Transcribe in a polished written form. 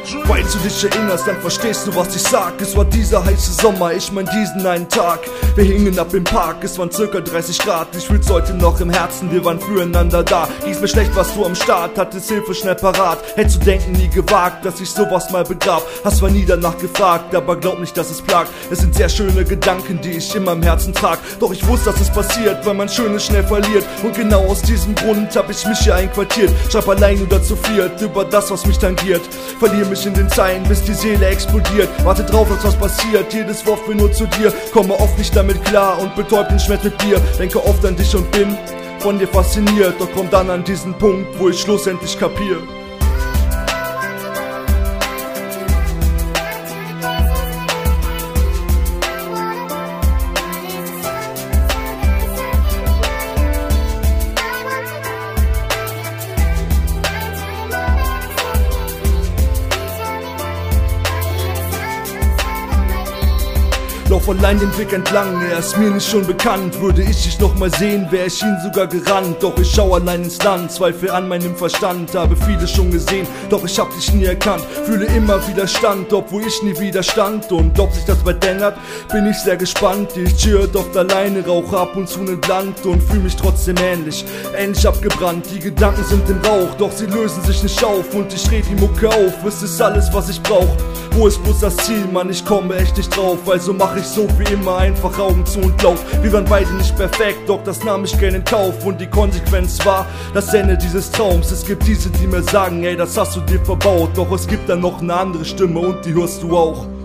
Falls du dich erinnerst, dann verstehst du, was ich sag. Es war dieser heiße Sommer, ich mein diesen einen Tag. Wir hingen ab im Park, es waren circa 30 Grad. Ich fühl's heute noch im Herzen, wir waren füreinander da. Ging's mir schlecht, warst du am Start, hattest Hilfe schnell parat. Hättest du denken, nie gewagt, dass ich sowas mal begrab. Hast zwar nie danach gefragt, aber glaub nicht, dass es plagt. Es sind sehr schöne Gedanken, die ich immer im Herzen trag. Doch ich wusste, dass es passiert, weil man Schönes schnell verliert. Und genau aus diesem Grund hab ich mich hier einquartiert. Schreib allein oder zu viert über das, was mich tangiert. Verliere mich in den Zeilen, bis die Seele explodiert. Warte drauf, dass was passiert, jedes Wort will nur zu dir. Komme oft nicht damit klar und betäubt den Schmerz mit dir. Denke oft an dich und bin von dir fasziniert. Doch komm dann an diesen Punkt, wo ich schlussendlich kapier. Lauf allein den Weg entlang, er ist mir nicht schon bekannt. Würde ich dich noch mal sehen, wär ich ihn sogar gerannt. Doch ich schau allein ins Land, zweifle an meinem Verstand. Habe viele schon gesehen, doch ich hab dich nie erkannt. Fühle immer Widerstand, obwohl ich nie widerstand. Und ob sich das bald ändert, bin ich sehr gespannt. Ich chill oft alleine, rauche ab und zu nen Blunt und fühl mich trotzdem ähnlich abgebrannt. Die Gedanken sind im Rauch, doch sie lösen sich nicht auf. Und ich dreh die Mucke auf, es ist alles, was ich brauch. Wo ist bloß das Ziel, Mann, ich komme echt nicht drauf. Also mach ich so wie immer, einfach Augen zu und lauf. Wir waren beide nicht perfekt, doch das nahm ich gerne in Kauf. Und die Konsequenz war das Ende dieses Traums. Es gibt diese, die mir sagen, ey, das hast du dir verbaut. Doch es gibt dann noch eine andere Stimme und die hörst du auch.